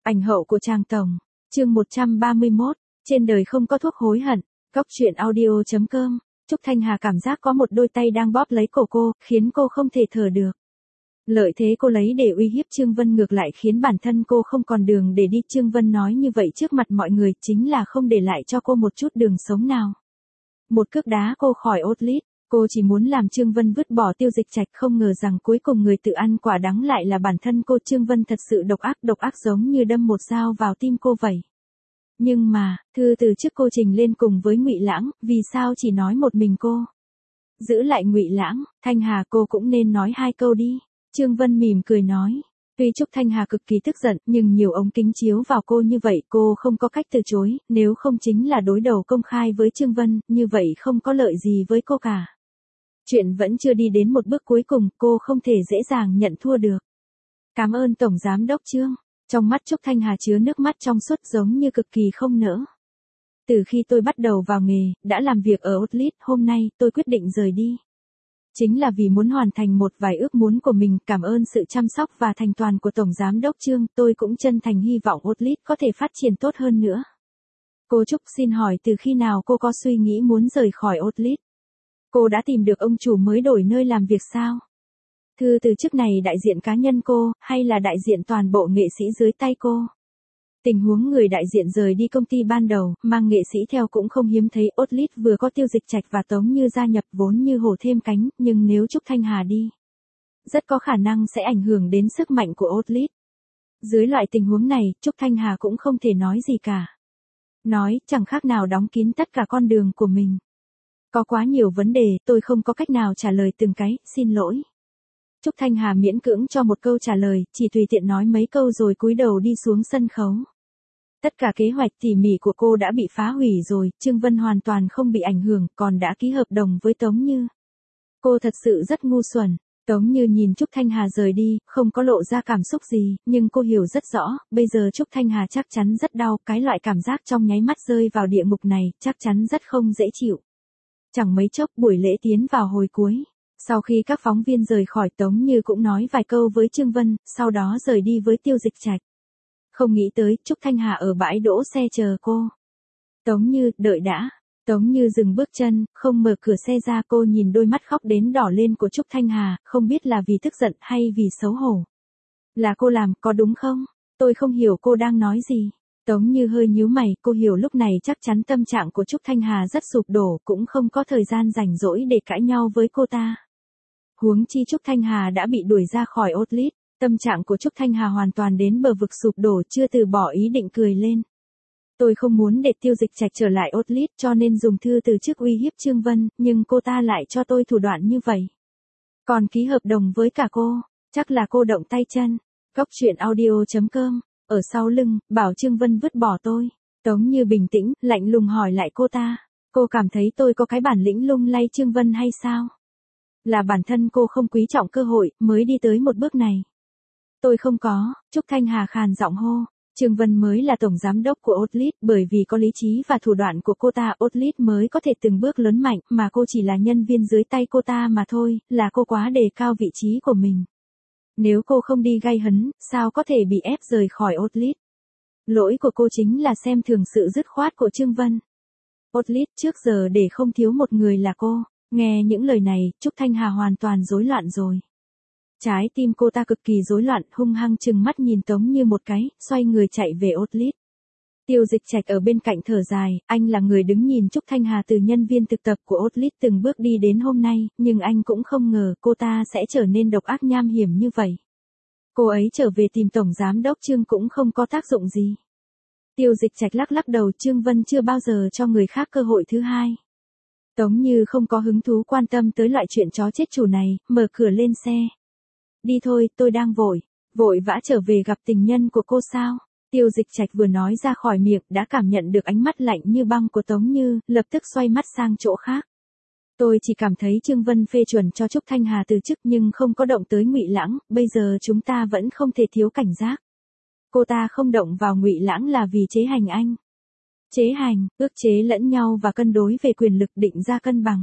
Ảnh hậu của Tràng Tổng. Chương 131. Trên đời không có thuốc hối hận. Góc truyện audio.com. Trúc Thanh Hà cảm giác có một đôi tay đang bóp lấy cổ cô, khiến cô không thể thở được. Lợi thế cô lấy để uy hiếp Trương Vân ngược lại khiến bản thân cô không còn đường để đi. Trương Vân nói như vậy trước mặt mọi người chính là không để lại cho cô một chút đường sống nào. Một cước đá cô khỏi Outlet. Cô chỉ muốn làm Trương Vân vứt bỏ Tiêu Dịch Trạch, không ngờ rằng cuối cùng người tự ăn quả đắng lại là bản thân cô. Trương Vân thật sự độc ác giống như đâm một dao vào tim cô vậy. Nhưng mà, thư từ trước cô trình lên cùng với Ngụy Lãng, vì sao chỉ nói một mình cô? Giữ lại Ngụy Lãng, Thanh Hà cô cũng nên nói hai câu đi. Trương Vân mỉm cười nói. Tuy Trúc Thanh Hà cực kỳ tức giận, nhưng nhiều ống kính chiếu vào cô như vậy cô không có cách từ chối, nếu không chính là đối đầu công khai với Trương Vân, như vậy không có lợi gì với cô cả. Chuyện vẫn chưa đi đến một bước cuối cùng, cô không thể dễ dàng nhận thua được. Cảm ơn Tổng Giám đốc Trương. Trong mắt Trúc Thanh Hà chứa nước mắt trong suốt giống như cực kỳ không nỡ. Từ khi tôi bắt đầu vào nghề, đã làm việc ở Outlet, hôm nay tôi quyết định rời đi. Chính là vì muốn hoàn thành một vài ước muốn của mình. Cảm ơn sự chăm sóc và thành toàn của Tổng Giám đốc Trương, tôi cũng chân thành hy vọng Outlet có thể phát triển tốt hơn nữa. Cô Trúc xin hỏi từ khi nào cô có suy nghĩ muốn rời khỏi Outlet? Cô đã tìm được ông chủ mới đổi nơi làm việc sao? Thư từ chức này đại diện cá nhân cô, hay là đại diện toàn bộ nghệ sĩ dưới tay cô? Tình huống người đại diện rời đi công ty ban đầu, mang nghệ sĩ theo cũng không hiếm thấy. Outlet vừa có Tiêu Dịch Trạch và Tống Như gia nhập vốn như hổ thêm cánh, nhưng nếu Trúc Thanh Hà đi, rất có khả năng sẽ ảnh hưởng đến sức mạnh của Outlet. Dưới loại tình huống này, Trúc Thanh Hà cũng không thể nói gì cả. Nói, chẳng khác nào đóng kín tất cả con đường của mình. Có quá nhiều vấn đề, tôi không có cách nào trả lời từng cái, xin lỗi. Trúc Thanh Hà miễn cưỡng cho một câu trả lời, chỉ tùy tiện nói mấy câu rồi cúi đầu đi xuống sân khấu. Tất cả kế hoạch tỉ mỉ của cô đã bị phá hủy rồi, Trương Vân hoàn toàn không bị ảnh hưởng, còn đã ký hợp đồng với Tống Như. Cô thật sự rất ngu xuẩn. Tống Như nhìn Trúc Thanh Hà rời đi, không có lộ ra cảm xúc gì, nhưng cô hiểu rất rõ, bây giờ Trúc Thanh Hà chắc chắn rất đau, cái loại cảm giác trong nháy mắt rơi vào địa ngục này, chắc chắn rất không dễ chịu. Chẳng mấy chốc buổi lễ tiến vào hồi cuối. Sau khi các phóng viên rời khỏi, Tống Như cũng nói vài câu với Trương Vân, sau đó rời đi với Tiêu Dịch Trạch. Không nghĩ tới, Trúc Thanh Hà ở bãi đỗ xe chờ cô. Tống Như, đợi đã. Tống Như dừng bước chân, không mở cửa xe ra. Cô nhìn đôi mắt khóc đến đỏ lên của Trúc Thanh Hà, không biết là vì tức giận hay vì xấu hổ. Là cô làm, có đúng không? Tôi không hiểu cô đang nói gì. Tống Như hơi nhíu mày, cô hiểu lúc này chắc chắn tâm trạng của Trúc Thanh Hà rất sụp đổ, cũng không có thời gian rảnh rỗi để cãi nhau với cô ta. Huống chi Trúc Thanh Hà đã bị đuổi ra khỏi Outlet, tâm trạng của Trúc Thanh Hà hoàn toàn đến bờ vực sụp đổ, chưa từ bỏ ý định cười lên. Tôi không muốn để Tiêu Dịch Trạch trở lại Outlet cho nên dùng thư từ trước uy hiếp Trương Vân, nhưng cô ta lại cho tôi thủ đoạn như vậy. Còn ký hợp đồng với cả cô, chắc là cô động tay chân. Góc truyện audio.com. Ở sau lưng, bảo Trương Vân vứt bỏ tôi. Tống Như bình tĩnh, lạnh lùng hỏi lại cô ta. Cô cảm thấy tôi có cái bản lĩnh lung lay Trương Vân hay sao? Là bản thân cô không quý trọng cơ hội, mới đi tới một bước này. Tôi không có, Trúc Thanh Hà khàn giọng hô. Trương Vân mới là tổng giám đốc của Outlet, bởi vì có lý trí và thủ đoạn của cô ta, Outlet mới có thể từng bước lớn mạnh, mà cô chỉ là nhân viên dưới tay cô ta mà thôi, là cô quá đề cao vị trí của mình. Nếu cô không đi gay hấn, sao có thể bị ép rời khỏi Outlet? Lỗi của cô chính là xem thường sự dứt khoát của Trương Vân. Outlet trước giờ để không thiếu một người là cô. Nghe những lời này, Trúc Thanh Hà hoàn toàn rối loạn rồi. Trái tim cô ta cực kỳ rối loạn, hung hăng trừng mắt nhìn Tống Như một cái, xoay người chạy về Outlet. Tiêu Dịch Trạch ở bên cạnh thở dài, anh là người đứng nhìn Trúc Thanh Hà từ nhân viên thực tập của Outlet từng bước đi đến hôm nay, nhưng anh cũng không ngờ cô ta sẽ trở nên độc ác nham hiểm như vậy. Cô ấy trở về tìm Tổng Giám đốc Trương cũng không có tác dụng gì. Tiêu Dịch Trạch lắc đầu, Trương Vân chưa bao giờ cho người khác cơ hội thứ hai. Tống Như không có hứng thú quan tâm tới loại chuyện chó chết chủ này, mở cửa lên xe. Đi thôi, tôi đang vội vã trở về gặp tình nhân của cô sao? Tiêu Dịch Trạch vừa nói ra khỏi miệng, đã cảm nhận được ánh mắt lạnh như băng của Tống Như, lập tức xoay mắt sang chỗ khác. Tôi chỉ cảm thấy Trương Vân phê chuẩn cho Trúc Thanh Hà từ chức nhưng không có động tới Ngụy Lãng, bây giờ chúng ta vẫn không thể thiếu cảnh giác. Cô ta không động vào Ngụy Lãng là vì chế hành anh. Chế hành, ước chế lẫn nhau và cân đối về quyền lực, định ra cân bằng.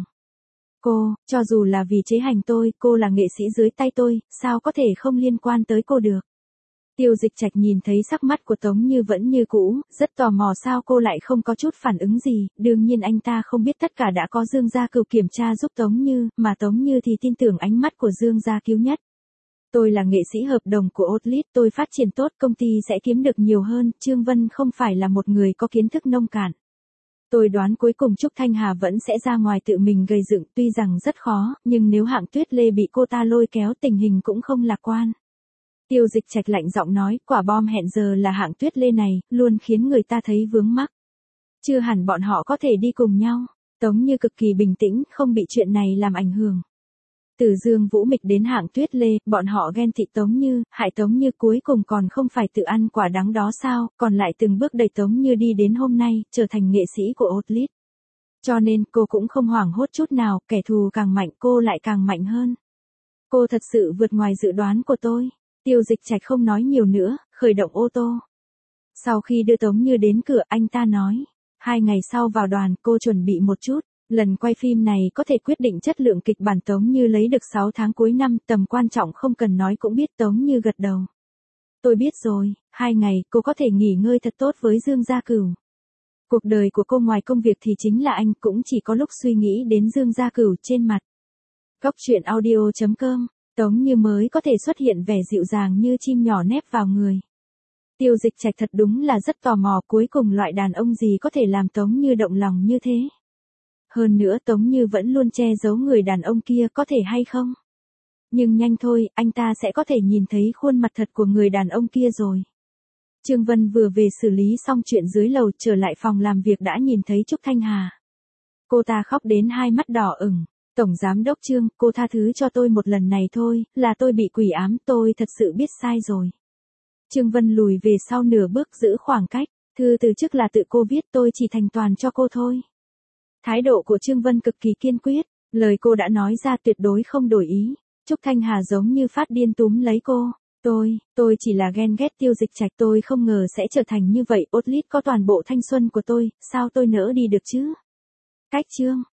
Cô, cho dù là vì chế hành tôi, cô là nghệ sĩ dưới tay tôi, sao có thể không liên quan tới cô được. Tiêu Dịch Trạch nhìn thấy sắc mắt của Tống Như vẫn như cũ, rất tò mò sao cô lại không có chút phản ứng gì, đương nhiên anh ta không biết tất cả đã có Dương Gia Cửu kiểm tra giúp Tống Như, mà Tống Như thì tin tưởng ánh mắt của Dương Gia Cứu nhất. Tôi là nghệ sĩ hợp đồng của Outlet, tôi phát triển tốt công ty sẽ kiếm được nhiều hơn, Trương Vân không phải là một người có kiến thức nông cạn. Tôi đoán cuối cùng Trúc Thanh Hà vẫn sẽ ra ngoài tự mình gây dựng, tuy rằng rất khó, nhưng nếu Hạng Tuyết Lê bị cô ta lôi kéo tình hình cũng không lạc quan. Tiêu Dịch Trạch lạnh giọng nói, quả bom hẹn giờ là Hạng Tuyết Lê này, luôn khiến người ta thấy vướng mắc. Chưa hẳn bọn họ có thể đi cùng nhau. Tống Như cực kỳ bình tĩnh, không bị chuyện này làm ảnh hưởng. Từ Dương Vũ Mịch đến Hạng Tuyết Lê, bọn họ ghen tị Tống Như, hại Tống Như cuối cùng còn không phải tự ăn quả đắng đó sao, còn lại từng bước đẩy Tống Như đi đến hôm nay, trở thành nghệ sĩ của Outlet. Cho nên cô cũng không hoảng hốt chút nào, kẻ thù càng mạnh cô lại càng mạnh hơn. Cô thật sự vượt ngoài dự đoán của tôi. Tiêu Dịch Trạch không nói nhiều nữa, khởi động ô tô. Sau khi đưa Tống Như đến cửa anh ta nói, 2 ngày sau vào đoàn cô chuẩn bị một chút. Lần quay phim này có thể quyết định chất lượng kịch bản. Tống Như lấy được 6 tháng cuối năm, tầm quan trọng không cần nói cũng biết. Tống Như gật đầu. Tôi biết rồi, 2 ngày cô có thể nghỉ ngơi thật tốt với Dương Gia Cửu. Cuộc đời của cô ngoài công việc thì chính là anh, cũng chỉ có lúc suy nghĩ đến Dương Gia Cửu trên mặt. Góc truyện audio.com, Tống Như mới có thể xuất hiện vẻ dịu dàng như chim nhỏ nép vào người. Tiêu Dịch Trạch thật đúng là rất tò mò cuối cùng loại đàn ông gì có thể làm Tống Như động lòng như thế. Hơn nữa Tống Như vẫn luôn che giấu người đàn ông kia có thể hay không? Nhưng nhanh thôi, anh ta sẽ có thể nhìn thấy khuôn mặt thật của người đàn ông kia rồi. Trương Vân vừa về xử lý xong chuyện dưới lầu trở lại phòng làm việc đã nhìn thấy Trúc Thanh Hà. Cô ta khóc đến hai mắt đỏ ửng. Tổng Giám đốc Trương, cô tha thứ cho tôi một lần này thôi, là tôi bị quỷ ám, tôi thật sự biết sai rồi. Trương Vân lùi về sau nửa bước giữ khoảng cách, thư từ trước là tự cô viết tôi chỉ thành toàn cho cô thôi. Thái độ của Trương Vân cực kỳ kiên quyết, lời cô đã nói ra tuyệt đối không đổi ý. Trúc Thanh Hà giống như phát điên túm lấy cô. Tôi chỉ là ghen ghét Tiêu Dịch Trạch, tôi không ngờ sẽ trở thành như vậy. Outlet có toàn bộ thanh xuân của tôi, sao tôi nỡ đi được chứ? Cách Trương